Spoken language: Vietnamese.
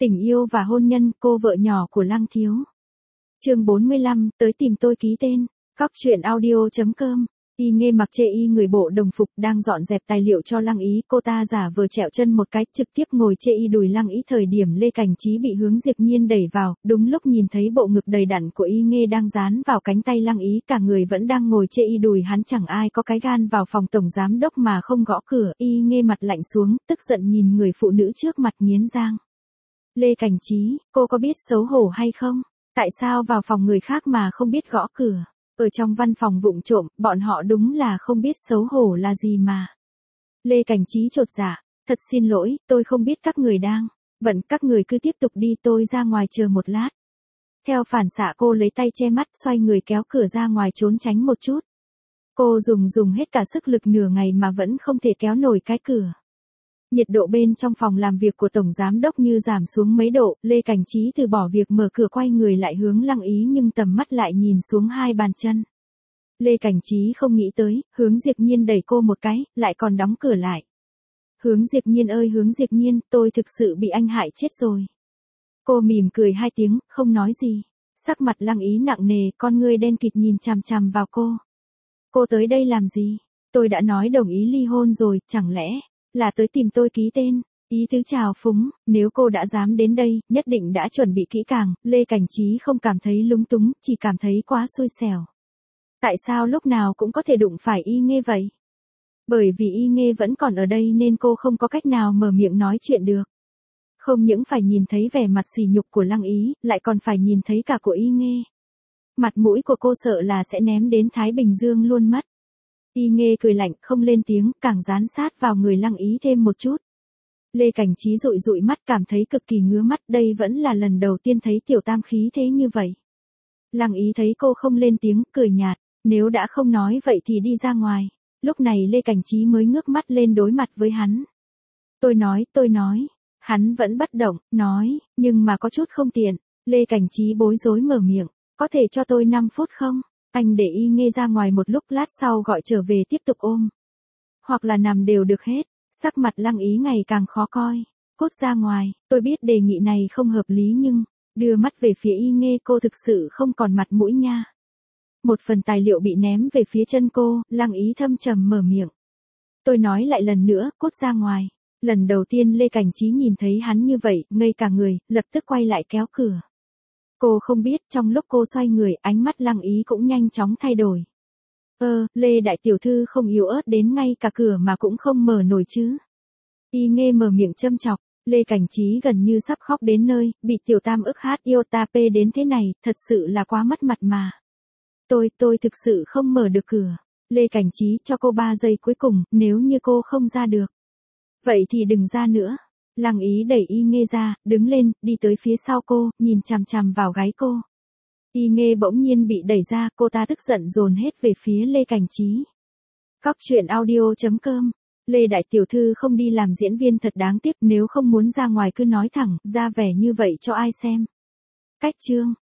Tình yêu và hôn nhân, cô vợ nhỏ của Lăng Thiếu. Chương 45, tới tìm tôi ký tên. Cóc truyện audio.com. Y Nghê mặc chê y người bộ đồng phục đang dọn dẹp tài liệu cho Lăng Ý, cô ta giả vờ trẹo chân một cái, trực tiếp ngồi chê y đùi Lăng Ý. Thời điểm Lê Cảnh Trí bị Hướng Diệp Nhiên đẩy vào, đúng lúc nhìn thấy bộ ngực đầy đặn của Y Nghê đang dán vào cánh tay Lăng Ý, cả người vẫn đang ngồi chê y đùi hắn. Chẳng ai có cái gan vào phòng tổng giám đốc mà không gõ cửa. Y Nghê mặt lạnh xuống, tức giận nhìn người phụ nữ trước mặt nghiến răng. Lê Cảnh Trí, cô có biết xấu hổ hay không? Tại sao vào phòng người khác mà không biết gõ cửa? Ở trong văn phòng vụng trộm, bọn họ đúng là không biết xấu hổ là gì mà. Lê Cảnh Trí chột dạ, thật xin lỗi, tôi không biết các người đang bận, các người cứ tiếp tục đi, tôi ra ngoài chờ một lát. Theo phản xạ cô lấy tay che mắt, xoay người kéo cửa ra ngoài trốn tránh một chút. Cô dùng hết cả sức lực nửa ngày mà vẫn không thể kéo nổi cái cửa. Nhiệt độ bên trong phòng làm việc của tổng giám đốc như giảm xuống mấy độ, Lê Cảnh Trí từ bỏ việc mở cửa quay người lại hướng Lăng Ý, nhưng tầm mắt lại nhìn xuống hai bàn chân. Lê Cảnh Trí không nghĩ tới, Hướng Diệp Nhiên đẩy cô một cái, lại còn đóng cửa lại. Hướng Diệp Nhiên ơi Hướng Diệp Nhiên, tôi thực sự bị anh hại chết rồi. Cô mỉm cười hai tiếng, không nói gì. Sắc mặt Lăng Ý nặng nề, con ngươi đen kịt nhìn chằm chằm vào cô. Cô tới đây làm gì? Tôi đã nói đồng ý ly hôn rồi, chẳng lẽ là tới tìm tôi ký tên? Ý tứ chào phúng, nếu cô đã dám đến đây, nhất định đã chuẩn bị kỹ càng. Lê Cảnh Trí không cảm thấy lúng túng, chỉ cảm thấy quá xui xẻo. Tại sao lúc nào cũng có thể đụng phải Y Nghê vậy? Bởi vì Y Nghê vẫn còn ở đây nên cô không có cách nào mở miệng nói chuyện được. Không những phải nhìn thấy vẻ mặt sỉ nhục của Lăng Ý, lại còn phải nhìn thấy cả của Y Nghê. Mặt mũi của cô sợ là sẽ ném đến Thái Bình Dương luôn mất. Y Nghê cười lạnh, không lên tiếng, càng dán sát vào người Lăng Ý thêm một chút. Lê Cảnh Trí dụi mắt, cảm thấy cực kỳ ngứa mắt, đây vẫn là lần đầu tiên thấy tiểu tam khí thế như vậy. Lăng Ý thấy cô không lên tiếng, cười nhạt, nếu đã không nói vậy thì đi ra ngoài. Lúc này Lê Cảnh Trí mới ngước mắt lên đối mặt với hắn. Tôi nói, hắn vẫn bất động, nói, nhưng mà có chút không tiện. Lê Cảnh Trí bối rối mở miệng, có thể cho tôi 5 phút không? Anh để Y Nghê ra ngoài một lúc, lát sau gọi trở về tiếp tục ôm. Hoặc là nằm đều được hết. Sắc mặt Lăng Ý ngày càng khó coi. Cút ra ngoài, tôi biết đề nghị này không hợp lý nhưng, đưa mắt về phía Y Nghê, cô thực sự không còn mặt mũi nha. Một phần tài liệu bị ném về phía chân cô, Lăng Ý thâm trầm mở miệng. Tôi nói lại lần nữa, cút ra ngoài. Lần đầu tiên Lê Cảnh Trí nhìn thấy hắn như vậy, ngây cả người, lập tức quay lại kéo cửa. Cô không biết, trong lúc cô xoay người, ánh mắt Lăng Ý cũng nhanh chóng thay đổi. Lê đại tiểu thư không yếu ớt đến ngay cả cửa mà cũng không mở nổi chứ. Y Nghê mở miệng châm chọc, Lê Cảnh Trí gần như sắp khóc đến nơi, bị tiểu tam ức hát yêu ta pê đến thế này, thật sự là quá mất mặt mà. Tôi thực sự không mở được cửa. Lê Cảnh Trí cho cô 3 giây cuối cùng, nếu như cô không ra được. Vậy thì đừng ra nữa. Lăng Ý đẩy Y Nghê ra, đứng lên, đi tới phía sau cô, nhìn chằm chằm vào gáy cô. Y Nghê bỗng nhiên bị đẩy ra, cô ta tức giận dồn hết về phía Lê Cảnh Trí. Cóc truyện audio.com. Lê đại tiểu thư không đi làm diễn viên thật đáng tiếc, nếu không muốn ra ngoài cứ nói thẳng, ra vẻ như vậy cho ai xem. Cách chương.